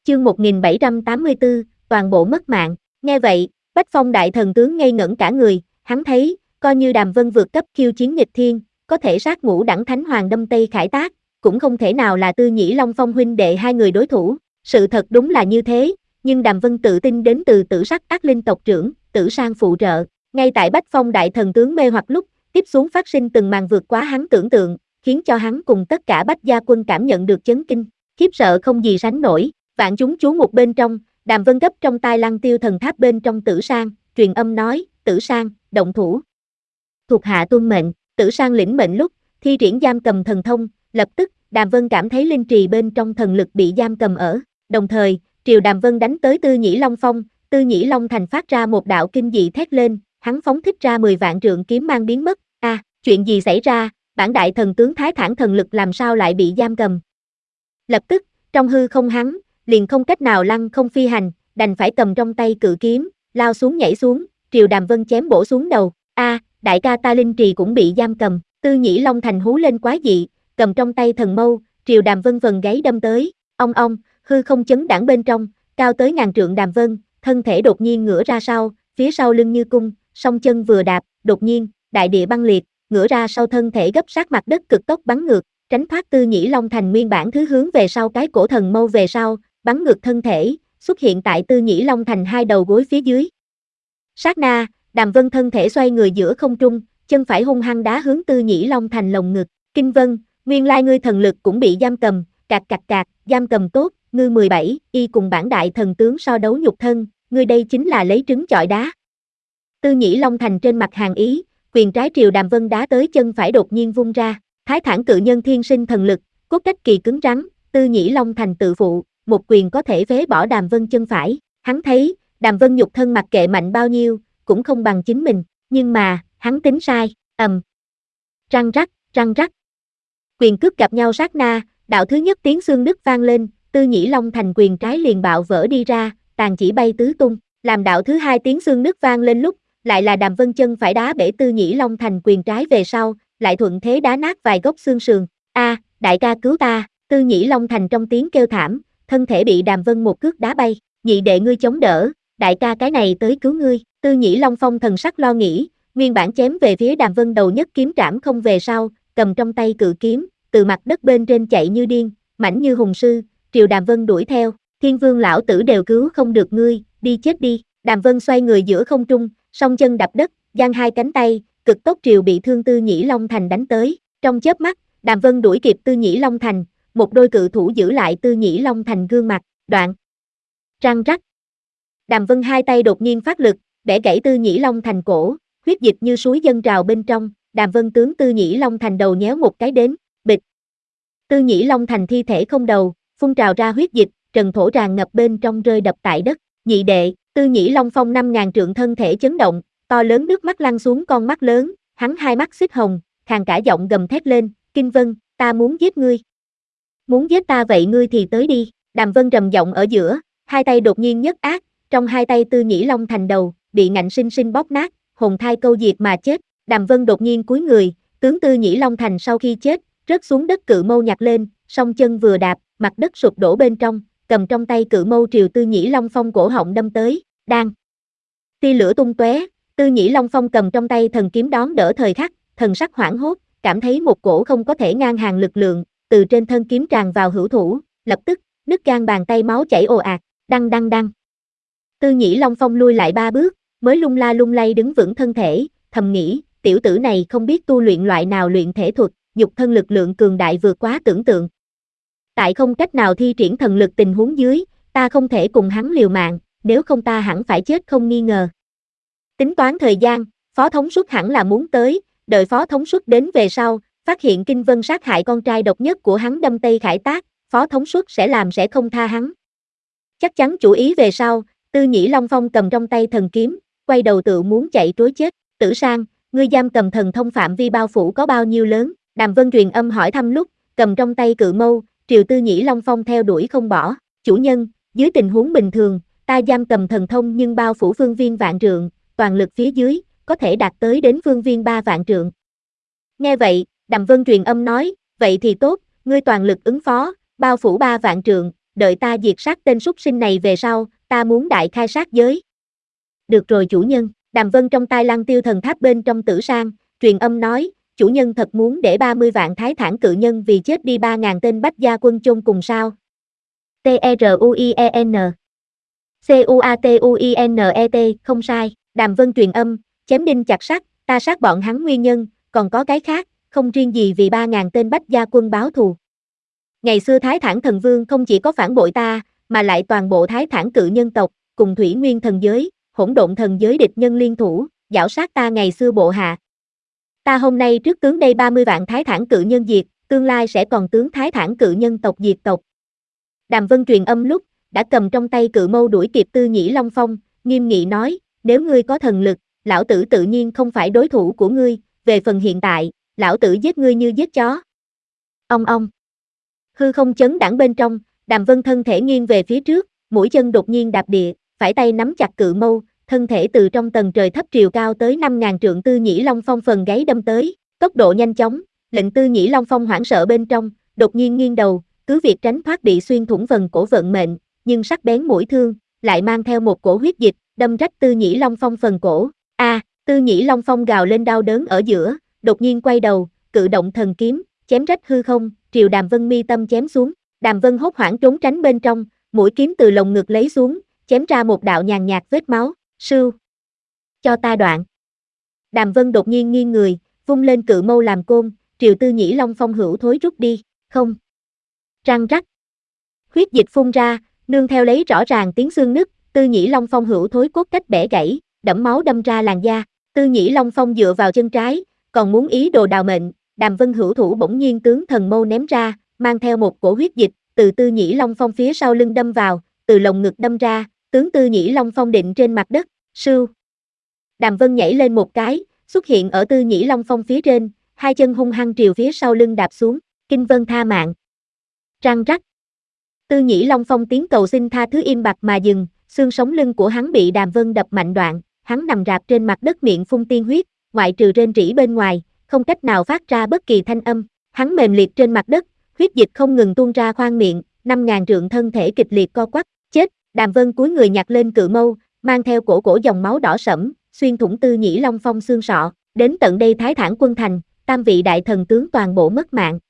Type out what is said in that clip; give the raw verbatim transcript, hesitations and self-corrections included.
Chương một nghìn bảy trăm tám mươi tư, toàn bộ mất mạng. Nghe vậy, Bách Phong đại thần tướng ngây ngẩn cả người, hắn thấy, coi như Đàm Vân vượt cấp khiêu chiến nghịch thiên, có thể sát ngũ đẳng thánh hoàng đâm Tây Khải Tác, cũng không thể nào là Tư Nhĩ Long Phong huynh đệ hai người đối thủ. Sự thật đúng là như thế, nhưng Đàm Vân tự tin đến từ Tử Sắc Ác Linh tộc trưởng, Tử Sang phụ trợ. Ngay tại Bách Phong đại thần tướng mê hoặc lúc, tiếp xuống phát sinh từng màn vượt quá hắn tưởng tượng, khiến cho hắn cùng tất cả Bách gia quân cảm nhận được chấn kinh, khiếp sợ không gì sánh nổi. Vạn chúng chú mục bên trong, Đàm Vân gấp trong tai Lăng Tiêu thần tháp bên trong Tử Sang, truyền âm nói, Tử Sang, động thủ. Thuộc hạ tuân mệnh. Tử Sang lĩnh mệnh lúc, thi triển giam cầm thần thông, lập tức, Đàm Vân cảm thấy linh trì bên trong thần lực bị giam cầm ở. Đồng thời, triều Đàm Vân đánh tới Tư Nhĩ Long Phong, Tư Nhĩ Long Thành phát ra một đạo kinh dị thét lên, hắn phóng thích ra mười vạn trượng kiếm mang biến mất. A, à, chuyện gì xảy ra? Bản đại thần tướng Thái Thản thần lực làm sao lại bị giam cầm? Lập tức, trong hư không hắn liền không cách nào lăng không phi hành, đành phải cầm trong tay cự kiếm, lao xuống nhảy xuống, triều Đàm Vân chém bổ xuống đầu. A, à, đại ca ta linh trì cũng bị giam cầm. Tư Nhĩ Long Thành hú lên quái dị, cầm trong tay thần mâu, triều Đàm Vân vần gáy đâm tới. Ong ong, hư không chấn đãng bên trong, cao tới ngàn trượng Đàm Vân, thân thể đột nhiên ngửa ra sau, phía sau lưng như cung, song chân vừa đạp, đột nhiên, đại địa băng liệt, ngửa ra sau thân thể gấp sát mặt đất cực tốc bắn ngược, tránh thoát Tư Nhĩ Long Thành nguyên bản thứ hướng về sau cái cổ thần mâu về sau, bắn ngược thân thể, xuất hiện tại Tư Nhĩ Long Thành hai đầu gối phía dưới. Sát na, Đàm Vân thân thể xoay người giữa không trung, chân phải hung hăng đá hướng Tư Nhĩ Long Thành lồng ngực. Kinh Vân, nguyên lai ngươi thần lực cũng bị giam cầm, cạc cạc cạc, giam cầm tốt, ngư mười bảy, y cùng bản đại thần tướng so đấu nhục thân, ngươi đây chính là lấy trứng chọi đá. Tư Nhĩ Long Thành trên mặt hàn ý, quyền trái triều Đàm Vân đá tới chân phải đột nhiên vung ra, Thái Thản cự nhân thiên sinh thần lực, cốt cách kỳ cứng rắn, Tư Nhĩ Long Thành tự phụ, một quyền có thể phế bỏ Đàm Vân chân phải. Hắn thấy, Đàm Vân nhục thân mặc kệ mạnh bao nhiêu, cũng không bằng chính mình, nhưng mà, hắn tính sai, ầm. Răng rắc, răng rắc. Quyền cước gặp nhau sát na, đạo thứ nhất tiếng xương nứt vang lên, Tư Nhĩ Long Thành quyền trái liền bạo vỡ đi ra, tàn chỉ bay tứ tung, làm đạo thứ hai tiếng xương nứt vang lên lúc, lại là Đàm Vân chân phải đá bể Tư Nhĩ Long Thành quyền trái về sau, lại thuận thế đá nát vài gốc xương sườn. A, đại ca cứu ta! Tư Nhĩ Long Thành trong tiếng kêu thảm, thân thể bị Đàm Vân một cước đá bay, nhị đệ ngươi chống đỡ, đại ca cái này tới cứu ngươi. Tư Nhĩ Long Phong thần sắc lo nghĩ, nguyên bản chém về phía Đàm Vân đầu nhất kiếm trảm không về sau, cầm trong tay cự kiếm, từ mặt đất bên trên chạy như điên, mãnh như hùng sư, triều Đàm Vân đuổi theo, Thiên Vương lão tử đều cứu không được ngươi, đi chết đi. Đàm Vân xoay người giữa không trung, song chân đạp đất, giang hai cánh tay, cực tốc triều bị thương Tư Nhĩ Long Thành đánh tới. Trong chớp mắt, Đàm Vân đuổi kịp Tư Nhĩ Long Thành, một đôi cự thủ giữ lại Tư Nhĩ Long Thành gương mặt, đoạn. Răng rắc. Đàm Vân hai tay đột nhiên phát lực, bẻ gãy Tư Nhĩ Long Thành cổ, huyết dịch như suối dâng trào bên trong, Đàm Vân tướng Tư Nhĩ Long Thành đầu nhéo một cái đến, bịch. Tư Nhĩ Long Thành thi thể không đầu, phun trào ra huyết dịch, trần thổ tràn ngập bên trong rơi đập tại đất. Nhị đệ, Tư Nhĩ Long Phong năm ngàn trượng thân thể chấn động, to lớn nước mắt lăn xuống con mắt lớn, hắn hai mắt xích hồng, khàn cả giọng gầm thét lên, Kinh Vân, ta muốn giết ngươi. Muốn giết ta vậy ngươi thì tới đi. Đàm Vân trầm giọng ở giữa, hai tay đột nhiên nhấc ác, trong hai tay Tư Nhĩ Long Thành đầu, bị ngạnh sinh sinh bóp nát, hồn thai câu diệt mà chết. Đàm Vân đột nhiên cúi người, tướng Tư Nhĩ Long Thành sau khi chết, rớt xuống đất cự mâu nhặt lên, song chân vừa đạp, mặt đất sụp đổ bên trong, cầm trong tay cự mâu triều Tư Nhĩ Long Phong cổ họng đâm tới, đang. Tia lửa tung tóe, Tư Nhĩ Long Phong cầm trong tay thần kiếm đón đỡ thời khắc, thần sắc hoảng hốt, cảm thấy một cổ không có thể ngang hàng lực lượng, từ trên thân kiếm tràn vào hữu thủ, lập tức, nứt gan bàn tay máu chảy ồ ạt, đăng đăng đăng. Tư Nhĩ Long Phong lui lại ba bước, mới lung la lung lay đứng vững thân thể, thầm nghĩ, tiểu tử này không biết tu luyện loại nào luyện thể thuật, nhục thân lực lượng cường đại vượt quá tưởng tượng. Tại không cách nào thi triển thần lực tình huống dưới, ta không thể cùng hắn liều mạng, nếu không ta hẳn phải chết không nghi ngờ. Tính toán thời gian, Phó Thống Suất hẳn là muốn tới, đợi Phó Thống Suất đến về sau, phát hiện Kinh Vân sát hại con trai độc nhất của hắn đâm Tây Khải Tác, Phó Thống Suất sẽ làm sẽ không tha hắn. Chắc chắn chủ ý về sau, Tư Nhĩ Long Phong cầm trong tay thần kiếm, quay đầu tự muốn chạy trối chết. Tử Sang, ngươi giam cầm thần thông phạm vi bao phủ có bao nhiêu lớn? Đàm Vân truyền âm hỏi thăm lúc, cầm trong tay cự mâu, triều Tư Nhĩ Long Phong theo đuổi không bỏ. Chủ nhân, dưới tình huống bình thường, ta giam cầm thần thông nhưng bao phủ phương viên vạn trượng, toàn lực phía dưới, có thể đạt tới đến phương viên ba vạn trượng. Nghe vậy, Đàm Vân truyền âm nói, vậy thì tốt, ngươi toàn lực ứng phó, bao phủ ba vạn trượng, đợi ta diệt sát tên súc sinh này về sau, ta muốn đại khai sát giới. Được rồi chủ nhân, Đàm Vân trong tai Lăng Tiêu thần tháp bên trong tử sang, truyền âm nói, chủ nhân thật muốn để ba mươi vạn thái thản cự nhân vì chết đi ba ngàn tên bách gia quân chôn cùng sao? T E R U I E N C U A T U I N E T, không sai, Đàm Vân truyền âm, chém đinh chặt sắt, ta sát bọn hắn nguyên nhân, còn có cái khác, không riêng gì vì ba ngàn tên bách gia quân báo thù. Ngày xưa Thái Thản Thần Vương không chỉ có phản bội ta, mà lại toàn bộ Thái Thản cự nhân tộc, cùng Thủy Nguyên thần giới, hỗn độn thần giới địch nhân liên thủ, giảo sát ta ngày xưa bộ hạ. Ta hôm nay trước tướng đây ba mươi vạn Thái Thản cự nhân diệt, tương lai sẽ còn tướng Thái Thản cự nhân tộc diệt tộc. Đàm Vân truyền âm lúc, đã cầm trong tay cự mâu đuổi kịp Tư Nhĩ Long Phong, nghiêm nghị nói, nếu ngươi có thần lực, lão tử tự nhiên không phải đối thủ của ngươi, về phần hiện tại, lão tử giết ngươi như giết chó. Ông ông. Hư không chấn đãng bên trong, Đàm Vân thân thể nghiêng về phía trước, mũi chân đột nhiên đạp địa, phải tay nắm chặt cự mâu, thân thể từ trong tầng trời thấp triều cao tới năm ngàn trượng Tư Nhĩ Long Phong phần gáy đâm tới, tốc độ nhanh chóng, lệnh Tư Nhĩ Long Phong hoảng sợ bên trong, đột nhiên nghiêng đầu, cứ việc tránh thoát bị xuyên thủng phần cổ vận mệnh, nhưng sắc bén mũi thương, lại mang theo một cổ huyết dịch, đâm rách Tư Nhĩ Long Phong phần cổ. A, à, Tư Nhĩ Long Phong gào lên đau đớn ở giữa, đột nhiên quay đầu, cự động thần kiếm, chém rách hư không, triều Đàm Vân mi tâm chém xuống. Đàm Vân hốt hoảng trốn tránh bên trong, mũi kiếm từ lồng ngực lấy xuống, chém ra một đạo nhàn nhạt vết máu, sưu. Cho ta đoạn. Đàm Vân đột nhiên nghiêng người, vung lên cự mâu làm côn, triều Tư Nhĩ Long Phong hữu thối rút đi, không. Răng rắc. Huyết dịch phun ra, nương theo lấy rõ ràng tiếng xương nứt, Tư Nhĩ Long Phong hữu thối cốt cách bẻ gãy, đẫm máu đâm ra làn da. Tư Nhĩ Long Phong dựa vào chân trái, còn muốn ý đồ đào mệnh, Đàm Vân hữu thủ bỗng nhiên tướng thần mâu ném ra, mang theo một cổ huyết dịch, từ Tư Nhĩ Long Phong phía sau lưng đâm vào, từ lồng ngực đâm ra, tướng Tư Nhĩ Long Phong định trên mặt đất, sưu. Đàm Vân nhảy lên một cái, xuất hiện ở Tư Nhĩ Long Phong phía trên, hai chân hung hăng triều phía sau lưng đạp xuống, Kinh Vân tha mạng. Răng rắc. Tư Nhĩ Long Phong tiếng cầu xin tha thứ im bặt mà dừng, xương sống lưng của hắn bị Đàm Vân đập mạnh đoạn, hắn nằm rạp trên mặt đất miệng phun tiên huyết, ngoại trừ rên rỉ bên ngoài, không cách nào phát ra bất kỳ thanh âm, hắn mềm liệt trên mặt đất, huyết dịch không ngừng tuôn ra khoang miệng, năm ngàn trượng thân thể kịch liệt co quắp, chết. Đàm Vân cúi người nhặt lên cự mâu, mang theo cổ cổ dòng máu đỏ sẫm, xuyên thủng Tư Nhĩ Long Phong xương sọ, đến tận đây Thái Thản quân thành, tam vị đại thần tướng toàn bộ mất mạng.